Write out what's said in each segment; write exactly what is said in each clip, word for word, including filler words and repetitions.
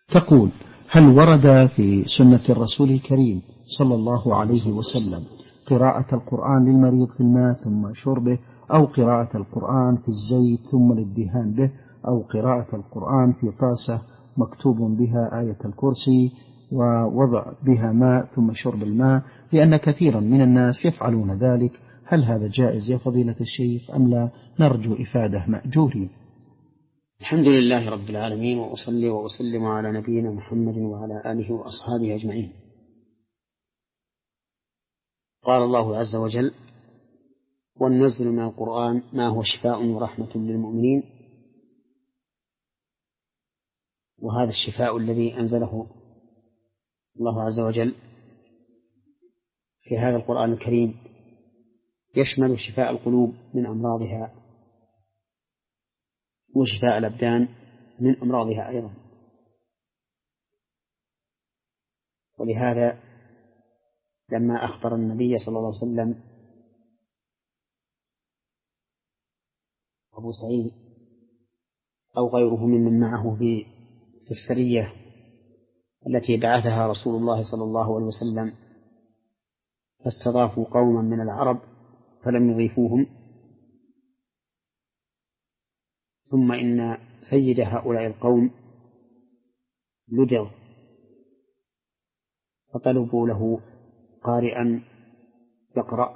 تقول: هل ورد في سنة الرسول الكريم صلى الله عليه وسلم قراءة القرآن للمريض في الماء ثم شربه، أو قراءة القرآن في الزيت ثم الادهان به، أو قراءة القرآن في طاسة مكتوب بها آية الكرسي ووضع بها ماء ثم شرب الماء، لأن كثيرا من الناس يفعلون ذلك؟ هل هذا جائز يا فضيلة الشيخ أم لا؟ نرجو إفادة مأجورين. الحمد لله رب العالمين، وأصلي وأسلم على نبينا محمد وعلى آله وأصحابه أجمعين. قال الله عز وجل: وننزل من القرآن ما هو شفاء ورحمة للمؤمنين. وهذا الشفاء الذي أنزله الله عز وجل في هذا القرآن الكريم يشمل شفاء القلوب من أمراضها، وشفاء الأبدان من أمراضها أيضا. ولهذا لما أخبر النبي صلى الله عليه وسلم أبو سعيد أو غيره ممن معه في السرية التي بعثها رسول الله صلى الله عليه وسلم، فاستضافوا قوما من العرب فلم يضيفوهم، ثم إن سيد هؤلاء القوم لدغ، فطلبوا له قارئا يقرأ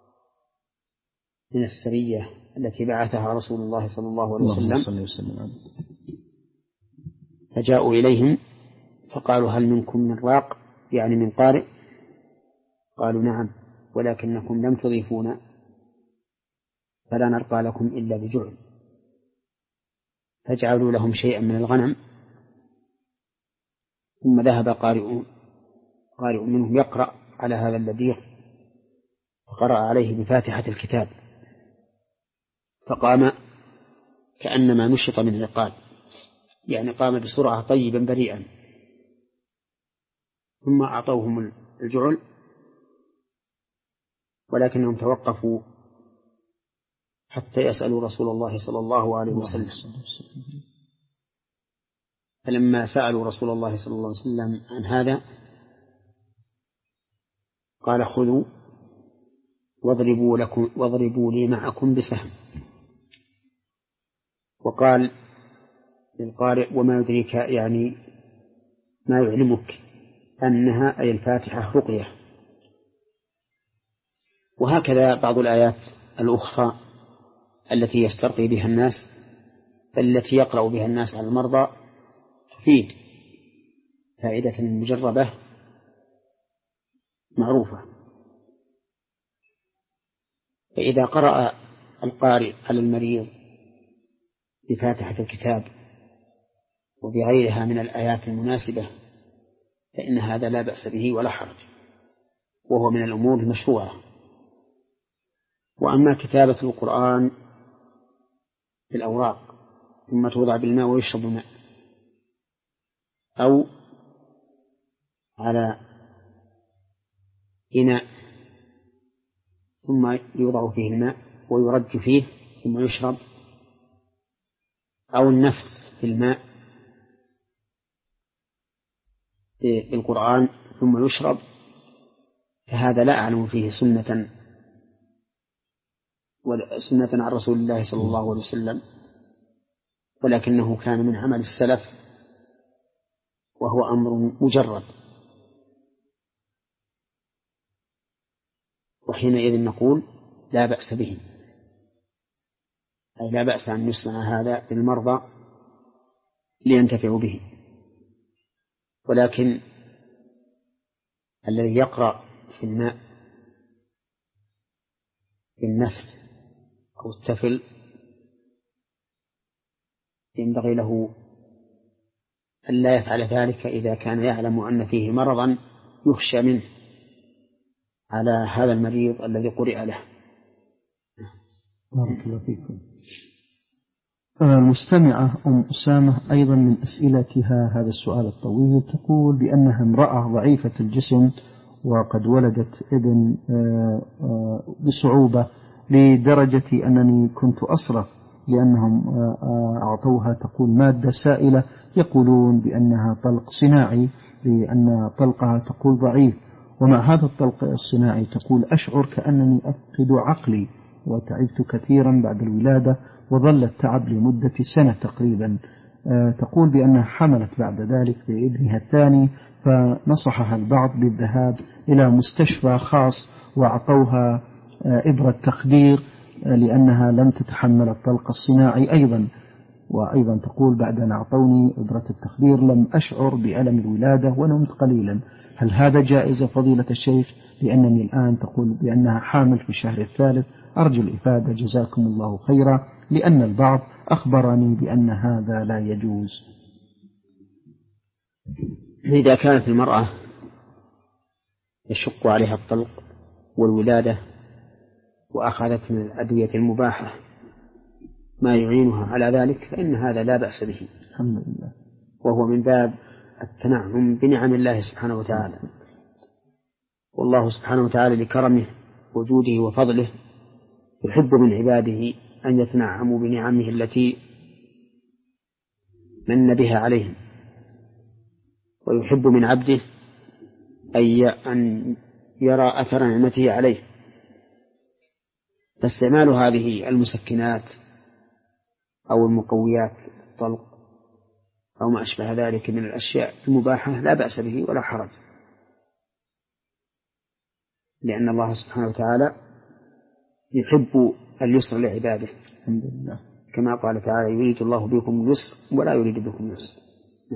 من السرية التي بعثها رسول الله صلى الله عليه وسلم، فجاءوا إليهم فقالوا: هل منكم من راق، يعني من قارئ؟ قالوا: نعم، ولكنكم لم تضيفونا فلا نرقى لكم إلا بجعل. فاجعلوا لهم شيئا من الغنم. ثم ذهب قارئ قارئ منهم يقرأ على هذا اللديغ، فقرأ عليه بفاتحة الكتاب، فقام كأنما نشط من عقال، يعني قام بسرعة طيبا بريئا. ثم أعطوهم الجعل، ولكنهم توقفوا حتى يسألوا رسول الله صلى الله عليه وسلم. فلما سألوا رسول الله صلى الله عليه وسلم عن هذا قال: خذوا واضربوا, لكم واضربوا لي معكم بسهم. وقال للقارئ: وما يدريك، يعني ما يعلمك أنها أي الفاتحة رقية. وهكذا بعض الآيات الأخرى التي يسترقي بها الناس، التي يقرأ بها الناس على المرضى، تفيد فائدة مجربة معروفة. فإذا قرأ القارئ على المريض بفاتحة الكتاب وبغيرها من الآيات المناسبة فإن هذا لا بأس به ولا حرج، وهو من الأمور المشروعة. وأما كتابة القرآن في الأوراق ثم توضع بالماء ويشرب الماء، أو على إناء ثم يوضع فيه الماء ويرج فيه ثم يشرب، أو النفث في الماء بالقرآن ثم يشرب، فهذا لا أعلم فيه سنة سنة عن رسول الله صلى الله عليه وسلم، ولكنه كان من عمل السلف، وهو أمر مجرد. وحينئذ نقول لا بأس به، أي لا بأس أن يصنع هذا للمرضى لينتفعوا به. ولكن الذي يقرأ في الماء بالنفث أو التفل ينبغي له أن لا يفعل ذلك إذا كان يعلم أن فيه مرضا يخشى منه على هذا المريض الذي قرئ له. بارك الله فيكم. المستمعة أم أسامة أيضا من أسئلتها هذا السؤال الطويل، تقول بأنها امرأة ضعيفة الجسم وقد ولدت ابن بصعوبة، لدرجة أنني كنت أصرف لأنهم أعطوها تقول مادة سائلة، يقولون بأنها طلق صناعي لأن طلقها تقول ضعيف. ومع هذا الطلق الصناعي تقول أشعر كأنني أفقد عقلي وتعبت كثيرا بعد الولادة، وظل التعب لمدة سنة تقريبا. تقول بأنها حملت بعد ذلك بابنها الثاني، فنصحها البعض بالذهاب إلى مستشفى خاص وأعطوها إبرة تخدير لأنها لم تتحمل الطلق الصناعي أيضا. وأيضا تقول بعد أن أعطوني إبرة التخدير لم أشعر بألم الولادة ونمت قليلا. هل هذا جائز فضيلة الشيخ؟ لأنني الآن تقول بأنها حامل في الشهر الثالث. أرجو الإفادة جزاكم الله خيرا، لأن البعض أخبرني بأن هذا لا يجوز. إذا كانت المرأة يشق عليها الطلق والولادة وأخذت من الأدوية المباحة ما يعينها على ذلك فإن هذا لا بأس به، الحمد لله، وهو من باب التنعم بنعم الله سبحانه وتعالى. والله سبحانه وتعالى لكرمه وجوده وفضله يحب من عباده أن يتنعموا بنعمه التي من بها عليهم، ويحب من عبده أن يرى أثر نعمته عليه. فاستعمال هذه المسكنات أو المقويات الطلق أو ما أشبه ذلك من الأشياء المباحة لا بأس به ولا حرج، لأن الله سبحانه وتعالى يحب اليسر لعباده، الحمد لله، كما قال تعالى يريد الله بكم اليسر ولا يريد بكم اليسر.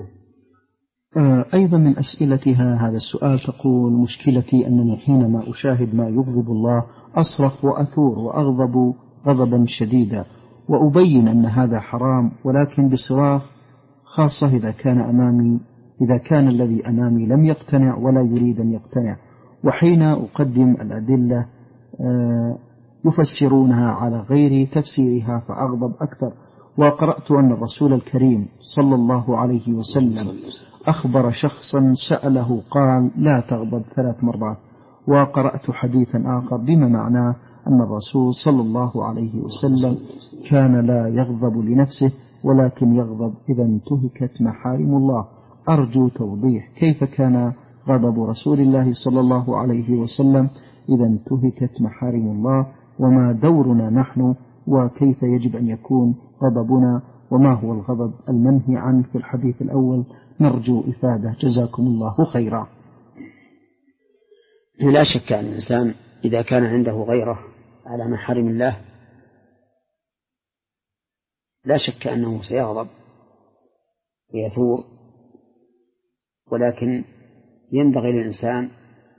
أيضا من أسئلتها هذا السؤال تقول مشكلتي أنني حينما أشاهد ما يغضب الله أصرخ وأثور وأغضب غضبا شديدا، وأبين أن هذا حرام، ولكن بصراخ، خاصة إذا كان أمامي إذا كان الذي أمامي لم يقتنع ولا يريد أن يقتنع. وحين أقدم الأدلة يفسرونها على غير تفسيرها فأغضب أكثر. وقرأت أن الرسول الكريم صلى الله عليه وسلم أخبر شخصا سأله قال لا تغضب ثلاث مرات. وقرأت حديثا آخر بما معناه أن الرسول صلى الله عليه وسلم كان لا يغضب لنفسه ولكن يغضب إذا انتهكت محارم الله. أرجو توضيح كيف كان غضب رسول الله صلى الله عليه وسلم إذا انتهكت محارم الله، وما دورنا نحن، وكيف يجب أن يكون غضبنا، وما هو الغضب المنهي عنه في الحديث الأول. نرجو إفادة جزاكم الله خيرا. لا شك أن الإنسان إذا كان عنده غيرة على محارم الله لا شك أنه سيغضب ويثور، ولكن ينبغي للإنسان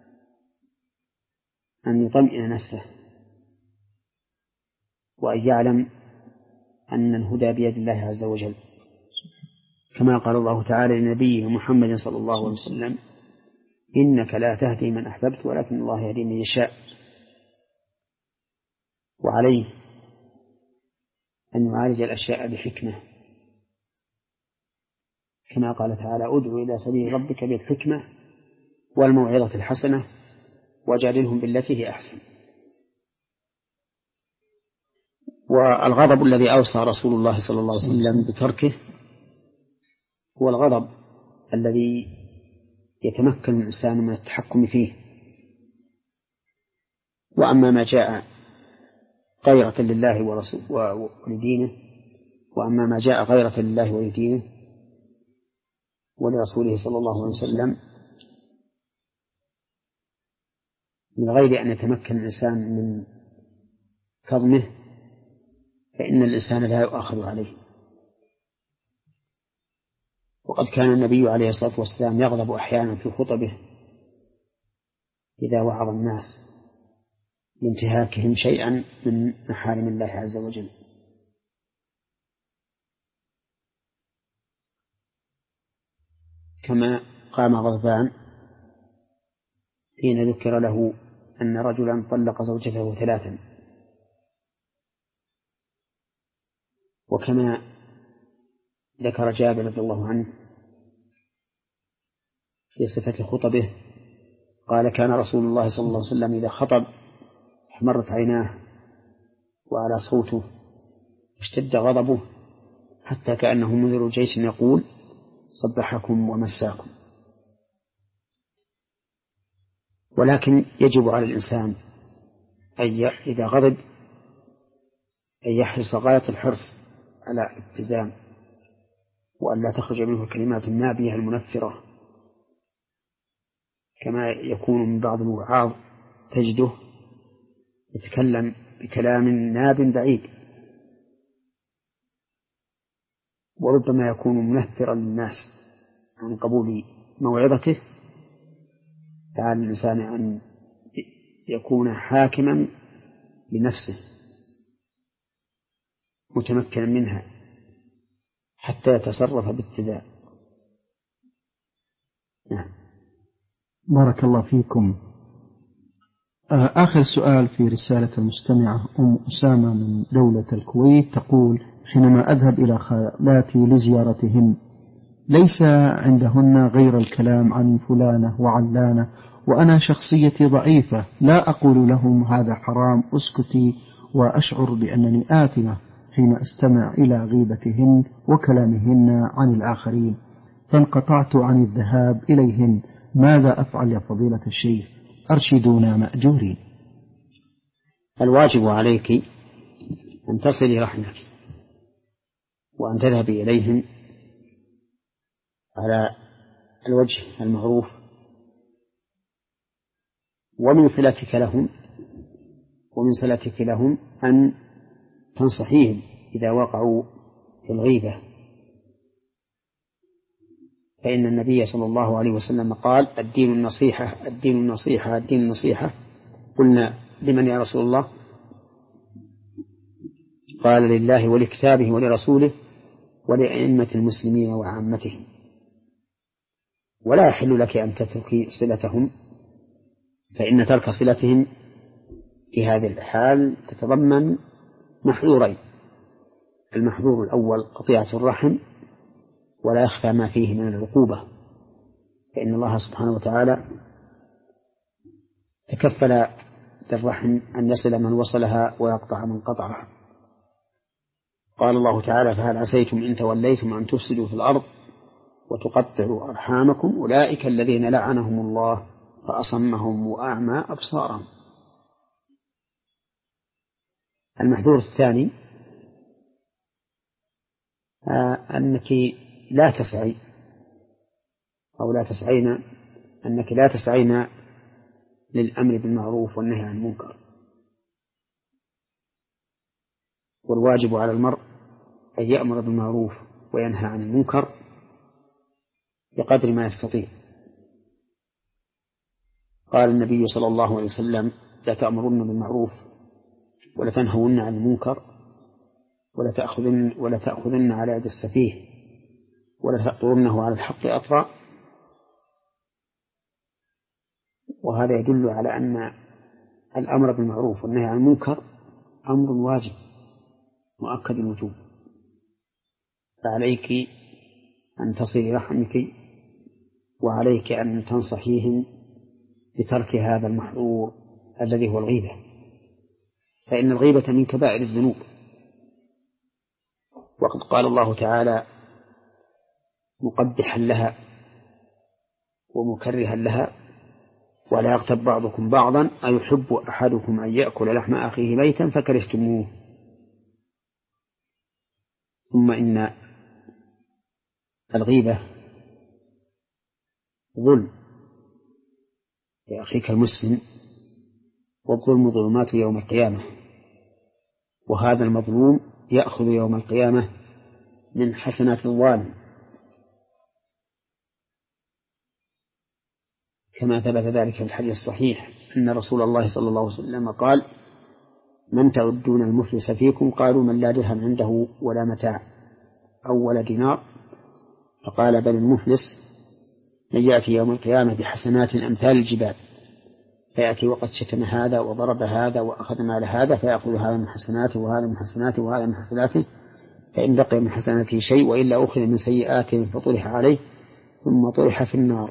أن يطمئن نفسه وأن يعلم أن الهدى بيد الله عز وجل، كما قال الله تعالى لنبيه محمد صلى الله عليه وسلم إنك لا تهدي من أحببت ولكن الله يهدي من يشاء. وعليه أن يعالج الأشياء بحكمة، كما قال تعالى ادعو إلى سبيل ربك بالحكمة والموعظة الحسنة وجادلهم بالتي هي أحسن. والغضب الذي أوصى رسول الله صلى الله عليه وسلم بتركه هو الغضب الذي يتمكن الإنسان من التحكم فيه. وأما ما جاء غيرة لله ولدينه وأما ما جاء غيرة لله ولدينه ولرسوله صلى الله عليه وسلم من غير أن يتمكن الإنسان من كظمه فإن الإنسان لا يؤاخذ عليه. وقد كان النبي عليه الصلاة والسلام يغضب أحيانا في خطبه إذا وعظ الناس لانتهاكهم شيئا من محارم الله عز وجل. كما قام غضبان حين ذكر له أن رجلا طلق زوجته ثلاثا، وكما ذكر جابر رضي الله عنه في صفة خطبه قال كان رسول الله صلى الله عليه وسلم إذا خطب احمرت عيناه وعلى صوته واشتد غضبه حتى كأنه منذر جيش يقول صبحكم ومساكم. ولكن يجب على الإنسان أن إذا غضب أن يحرص غاية الحرص على الاتزان، وأن لا تخرج منه الكلمات النابية المنفرة، كما يكون من بعض الوعاظ تجده يتكلم بكلام ناب بعيد، وربما يكون منفرا للناس عن قبول موعظته. فعلى الإنسان أن يكون حاكما لنفسه متمكنا منها حتى يتصرف باتزان. نعم. بارك الله فيكم. آخر سؤال في رسالة المستمعة أم أسامة من دولة الكويت تقول: حينما أذهب إلى خالاتي لزيارتهن ليس عندهن غير الكلام عن فلانة وعلانة، وأنا شخصيتي ضعيفة لا أقول لهم هذا حرام اسكتي، وأشعر بأنني آثمة حين أستمع إلى غيبتهن وكلامهن عن الآخرين، فانقطعت عن الذهاب إليهن. ماذا أفعل يا فضيلة الشيخ؟ أرشدونا مأجورين. الواجب عليك أن تصلي رحمك وأن تذهبي إليهم على الوجه المعروف، ومن صلتك لهم ومن صلتك لهم أن تنصحيهم إذا وقعوا في الغيبة، فإن النبي صلى الله عليه وسلم قال: الدين النصيحة الدين النصيحة الدين النصيحة. قلنا: لمن يا رسول الله؟ قال: لله ولكتابه ولرسوله ولأئمة المسلمين وعامتهم. ولا يحل لك أن تتركي صلتهم، فإن ترك صلتهم في هذه الحال تتضمن محظورين: المحظور الأول قطيعة الرحم، ولا يخفى ما فيه من العقوبة، فإن الله سبحانه وتعالى تكفل بالرحم أن يصل من وصلها ويقطع من قطعها. قال الله تعالى: فهل عسيتم إن توليتم أن تفسدوا في الأرض وتقطعوا أرحامكم أولئك الذين لعنهم الله فأصمهم وأعمى أبصارهم. المحذور الثاني آه أنك لا تسعي أو لا تسعين أنك لا تسعين للأمر بالمعروف والنهي عن المنكر. والواجب على المرء أن يأمر بالمعروف وينهى عن المنكر بقدر ما يستطيع. قال النبي صلى الله عليه وسلم: لا تأمرن بالمعروف ولا تنهون عن المنكر ولا تأخذن, ولا تأخذن على يد السفيه ولا تأطرنه على الحق أطرا. وهذا يدل على أن الأمر بالمعروف والنهي عن المنكر أمر واجب مؤكد الوجوب، فعليك أن تصلي رحمك، وعليك أن تنصحيهم بترك هذا المحظور الذي هو الغيبة، فإن الغيبة من كبائر الذنوب. وقد قال الله تعالى مقبحا لها ومكرها لها: ولا يغتب بعضكم بعضا أيحب أحدكم أن يأكل لحم أخيه ميتا فكرهتموه. ثم إن الغيبة ظلم لأخيك المسلم، والظلم ظلمات يوم القيامة، وهذا المظلوم يأخذ يوم القيامة من حسنات الظالم، كما ثبت ذلك في الحديث الصحيح أن رسول الله صلى الله عليه وسلم قال: من تعدون المفلس فيكم؟ قالوا: من لا درهم عنده ولا متاع أو ولا دينار. فقال: بل المفلس من يأتي يوم القيامة بحسنات أمثال الجبال، فيأتي وقد شتم هذا وضرب هذا وأخذ مال هذا، فيأخذ هذا من حسناته وهذا من حسناته وهذا من حسناته، فإن بقي من حسناته شيء وإلا أخذ من سيئاته فطرح عليه ثم طرح في النار.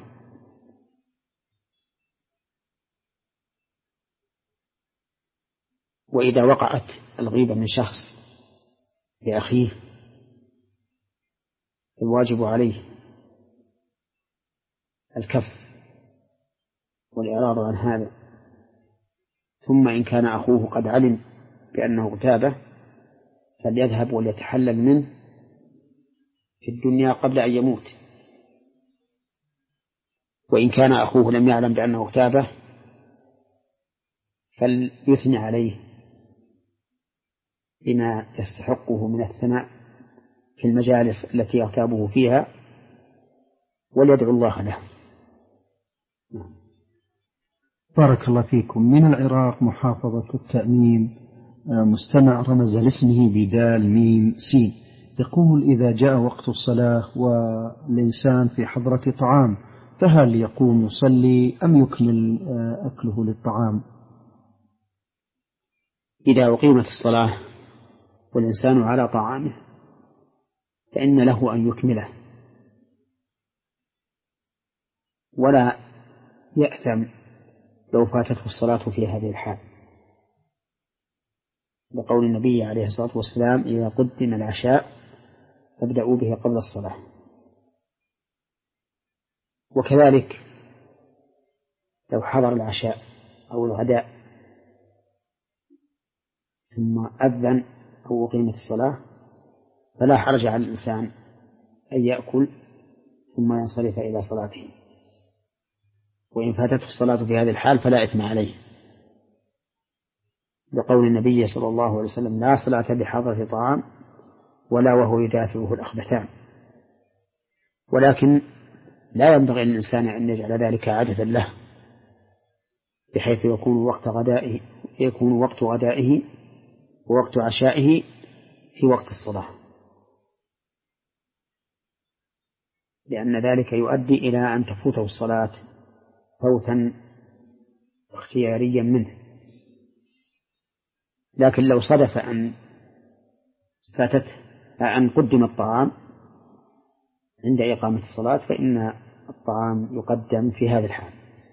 وإذا وقعت الغيبة من شخص لأخيه الواجب عليه الكف والإعراض عن هذا. ثم إن كان أخوه قد علم بأنه اغتابه فليذهب وليتحلل منه في الدنيا قبل أن يموت. وإن كان أخوه لم يعلم بأنه اغتابه فليثني عليه بما يستحقه من الثناء في المجالس التي يغتابه فيها وليدعو الله له. بارك الله فيكم. من العراق محافظة التأمين مستمع رمز لاسمه بدال ميم سين، يقول: إذا جاء وقت الصلاة والإنسان في حضرة طعام فهل يقوم يصلي أم يكمل أكله للطعام؟ إذا أقيمت الصلاة والإنسان على طعامه فإن له أن يكمله ولا يأثم لو فاتته الصلاة في هذه الحال، بقول النبي عليه الصلاة والسلام: إذا قدم العشاء فابدأوا به قبل الصلاة. وكذلك لو حضر العشاء أو الغداء ثم أذن أو أقيمت الصلاة فلا حرج على الإنسان أن يأكل ثم ينصرف إلى صلاته، وإن فاتته الصلاة في هذه الحال فلا إثم عليه، بقول النبي صلى الله عليه وسلم: لا صلاة بحضرة طعام ولا وهو يدافعه الأخبثان. ولكن لا ينبغي للإنسان أن يجعل ذلك عادة له بحيث يكون وقت غدائه يكون وقت غدائه ووقت عشائه في وقت الصلاة، لأن ذلك يؤدي إلى أن تفوته الصلاة فوتا اختياريا منه. لكن لو صدف أن فاتته أن قدم الطعام عند إقامة الصلاة فإن الطعام يقدم في هذا الحال.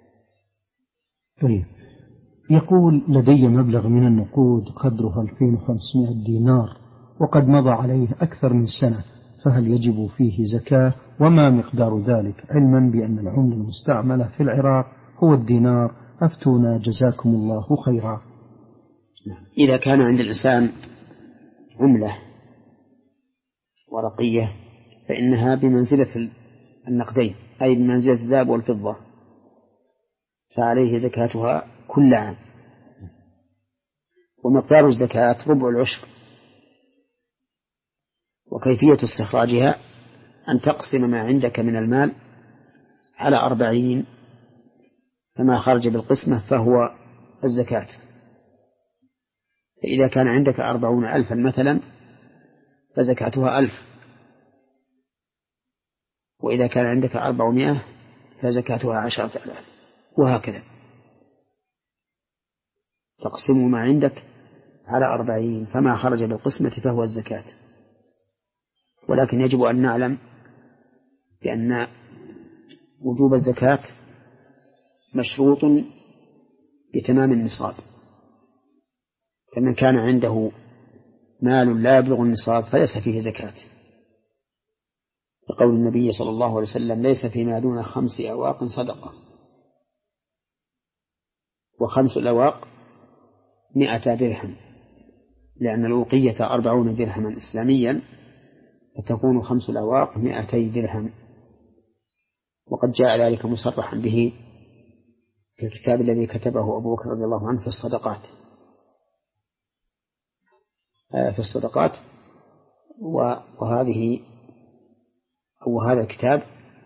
طيب، يقول: لدي مبلغ من النقود قدره ألفين وخمسمائة دينار وقد مضى عليه أكثر من سنة، فهل يجب فيه زكاة؟ وما مقدار ذلك، علما بأن العملة المستعملة في العراق هو الدينار؟ أفتونا جزاكم الله خيرا. إذا كان عند الإنسان عملة ورقية فإنها بمنزلة النقدين، أي بمنزلة الذهب والفضة، فعليه زكاتها كل عام. ومقدار الزكاة ربع العشر. وكيفية استخراجها أن تقسم ما عندك من المال على أربعين، فما خرج بالقسمة فهو الزكاة. فإذا كان عندك أربعون ألفا مثلا فزكاتها ألف، وإذا كان عندك أربعمائة فزكاتها عشرة ألاف، وهكذا تقسم ما عندك على أربعين، فما خرج بالقسمة فهو الزكاة. ولكن يجب أن نعلم بأن وجوب الزكاة مشروط بتمام النصاب، فمن كان عنده مال لا يبلغ النصاب فليس فيه زكاة، لقول النبي صلى الله عليه وسلم: ليس فيما دون خمس أواق صدقة. وخمس الأواق مئة درهم، لأن الأوقية أربعون درهما إسلاميا، فتكون خمس الأواق مئتي درهم. وقد جاء ذلك مصرحا به في الكتاب الذي كتبه أبو بكر رضي الله عنه في الصدقات في الصدقات وهذه أو هذا الكتاب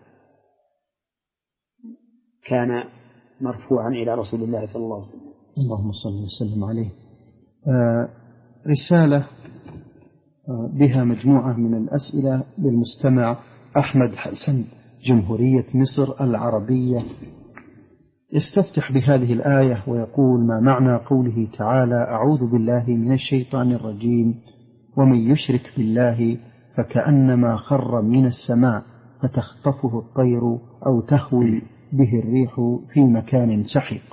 كان مرفوعا إلى رسول الله صلى الله عليه وسلم. اللهم صل وسلم عليه. آه رسالة آه بها مجموعة من الأسئلة للمستمع أحمد حسن، جمهورية مصر العربية، يستفتح بهذه الآية ويقول: ما معنى قوله تعالى: أعوذ بالله من الشيطان الرجيم، ومن يشرك بالله فكأنما خر من السماء فتخطفه الطير أو تهوي به الريح في مكان سحيق.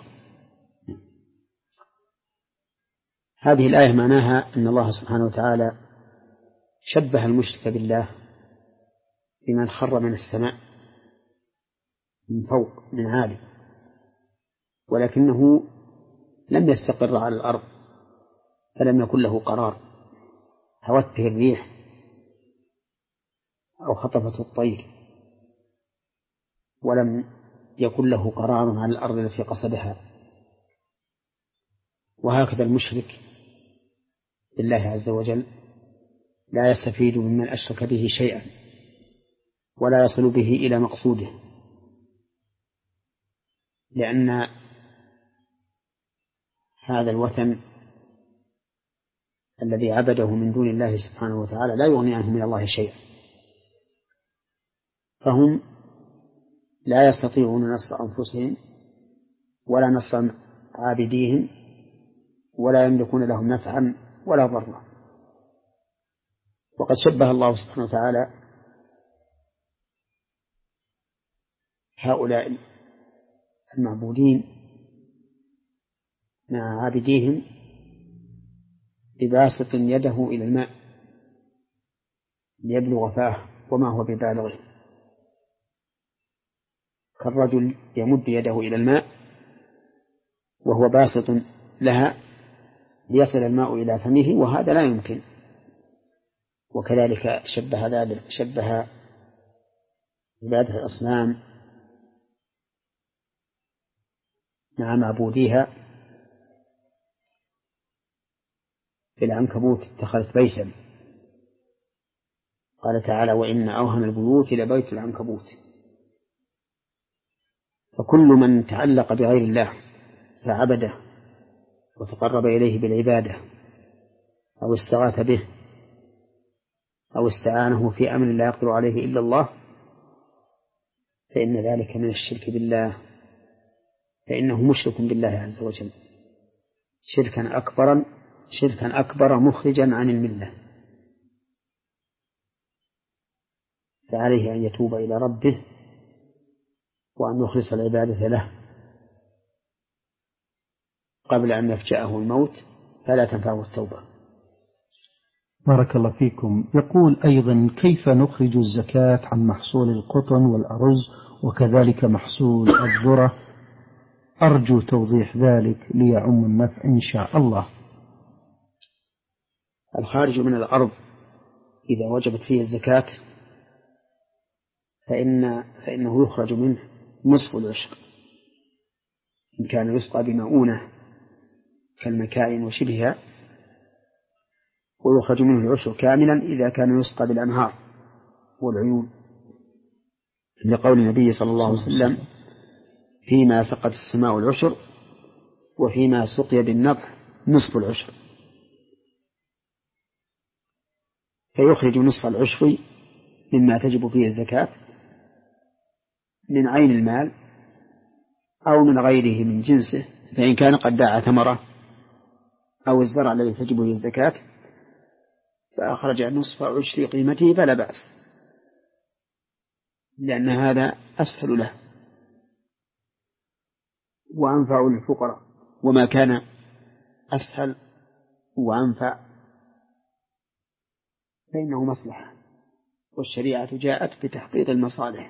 هذه الآية معناها أن الله سبحانه وتعالى شبه المشرك بالله بمن خر من السماء من فوق من عالي، ولكنه لم يستقر على الأرض فلم يكن له قرار، هوته الريح أو خطفته الطير، ولم يكن له قرار على الأرض التي قصدها. وهكذا المشرك بالله عز وجل لا يستفيد ممن أشرك به شيئا ولا يصل به إلى مقصوده، لأن هذا الوثن الذي عبده من دون الله سبحانه وتعالى لا يغني عنه من الله شيئا، فهم لا يستطيعون نصر أنفسهم ولا نصر عابديهم ولا يملكون لهم نفعا ولا ضرا. وقد شبه الله سبحانه وتعالى هؤلاء المعبودين مع عابديهم بباسط يده إلى الماء ليبلغ فاه وما هو ببالغه، كالرجل يمد يده إلى الماء وهو باسط لها ليصل الماء إلى فمه، وهذا لا يمكن. وكذلك شبه ذلك شبه عبادة الأصنام مع معبوديها بالعنكبوت اتخذت بيتا، قال تعالى: وإن أوهن البيوت لبيت العنكبوت. فكل من تعلق بغير الله فعبده وتقرب إليه بالعبادة أو استغاث به أو استعانه في أمر لا يقدر عليه إلا الله فإن ذلك من الشرك بالله، فإنه مشرك بالله عز وجل شركا أكبرا شركا أكبر مخرجا عن الملة. فعليه أن يتوب إلى ربه وأن يخلص العبادة له قبل أن يفجأه الموت فلا تنفعه التوبة. بارك الله فيكم. يقول أيضا: كيف نخرج الزكاة عن محصول القطن والأرز وكذلك محصول الذرة؟ أرجو توضيح ذلك ليعم النفع إن شاء الله. الخارج من الأرض إذا وجبت فيه الزكاة فإن فإنه يخرج منه نصف العشر إن كان يسقى بمؤونة كالمكائن وشبهها، ويخرج منه العشر كاملا إذا كان يسقى بالأنهار والعيون، لقول النبي صلى الله عليه وسلم: فيما سقت السماء العشر وفيما سقي بالنضح نصف العشر. فيخرج نصف العشر مما تجب فيه الزكاة من عين المال أو من غيره من جنسه، فإن كان قد باع ثمرة أو الزرع الذي تجب فيه الزكاة فأخرج نصف عشر قيمته فلا بأس، لأن هذا أسهل له وأنفع للفقراء، وما كان أسهل وأنفع فإنه مصلحة، والشريعة جاءت بتحقيق المصالح.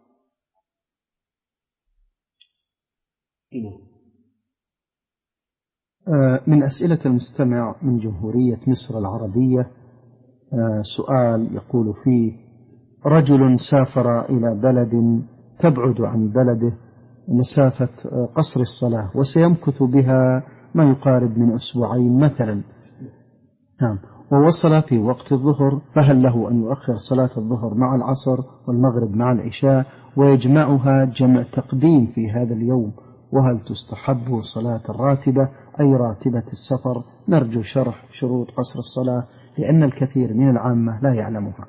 من أسئلة المستمع من جمهورية مصر العربية سؤال يقول فيه: رجل سافر إلى بلد تبعد عن بلده مسافة قصر الصلاة وسيمكث بها ما يقارب من أسبوعين مثلا، نعم، ووصل في وقت الظهر، فهل له أن يؤخر صلاة الظهر مع العصر والمغرب مع العشاء ويجمعها جمع تقديم في هذا اليوم؟ وهل تستحب صلاة الراتبة أي راتبة السفر؟ نرجو شرح شروط قصر الصلاة لأن الكثير من العامة لا يعلمها.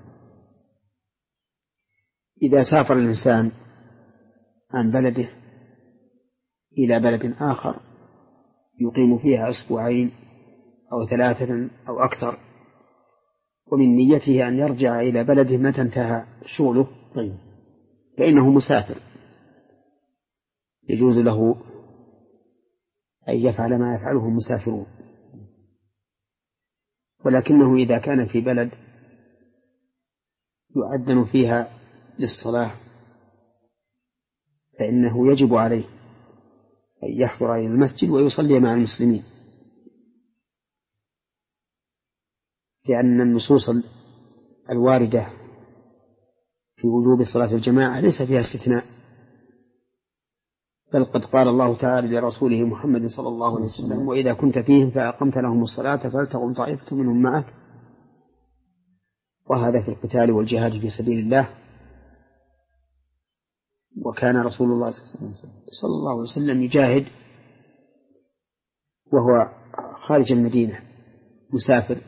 إذا سافر الإنسان عن بلده إلى بلد آخر يقيم فيها أسبوعين أو ثلاثة أو أكثر، ومن نيته أن يرجع إلى بلده متى انتهى شغله، طيب، فإنه مسافر يجوز له أن يفعل ما يفعله المسافرون. ولكنه إذا كان في بلد يؤذن فيها للصلاة فإنه يجب عليه أن يحضر إلى المسجد ويصلي مع المسلمين، لأن النصوص الواردة في وجوب صلاة الجماعة ليس فيها استثناء، بل قد قال الله تعالى لرسوله محمد صلى الله عليه وسلم: وإذا كنت فيهم فأقمت لهم الصلاة فلتقم طائفة منهم معك. وهذا في القتال والجهاد في سبيل الله. وكان رسول الله صلى الله عليه وسلم يجاهد وهو خارج المدينة مسافر،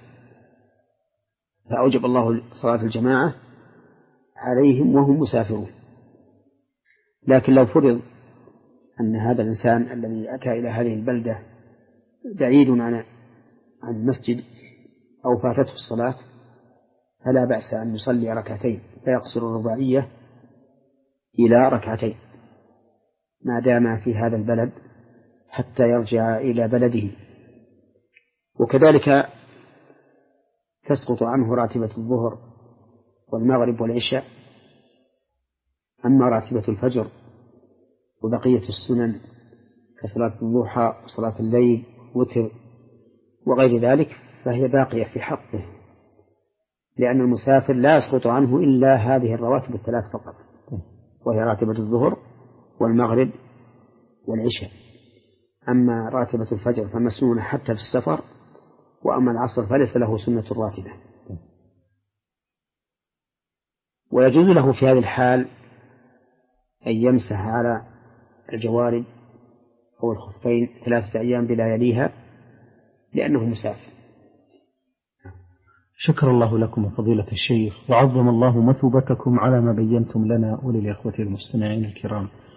فأوجب الله صلاة الجماعة عليهم وهم مسافرون. لكن لو فرض أن هذا الإنسان الذي أتى إلى هذه البلدة بعيد عن عن المسجد أو فاتته الصلاة فلا بأس أن يصلي ركعتين، فيقصر الرباعية إلى ركعتين ما دام في هذا البلد حتى يرجع إلى بلده. وكذلك تسقط عنه راتبة الظهر والمغرب والعشاء. أما راتبة الفجر وبقية السنن كصلاة الضحى وصلاة الليل وتر وغير ذلك فهي باقية في حقه، لأن المسافر لا يسقط عنه إلا هذه الرواتب الثلاث فقط، وهي راتبة الظهر والمغرب والعشاء. أما راتبة الفجر فمسنونة حتى في السفر، وأما العصر فليس له سنة راتبة. ويجوز له في هذه الحال أن يمسح على الجوارب أو الخفين ثلاثة أيام بلا يليها لأنه مسافر. شكر الله لكم فضيلة الشيخ، وعظم الله مثوبتكم على ما بينتم لنا وللإخوة المستمعين الكرام.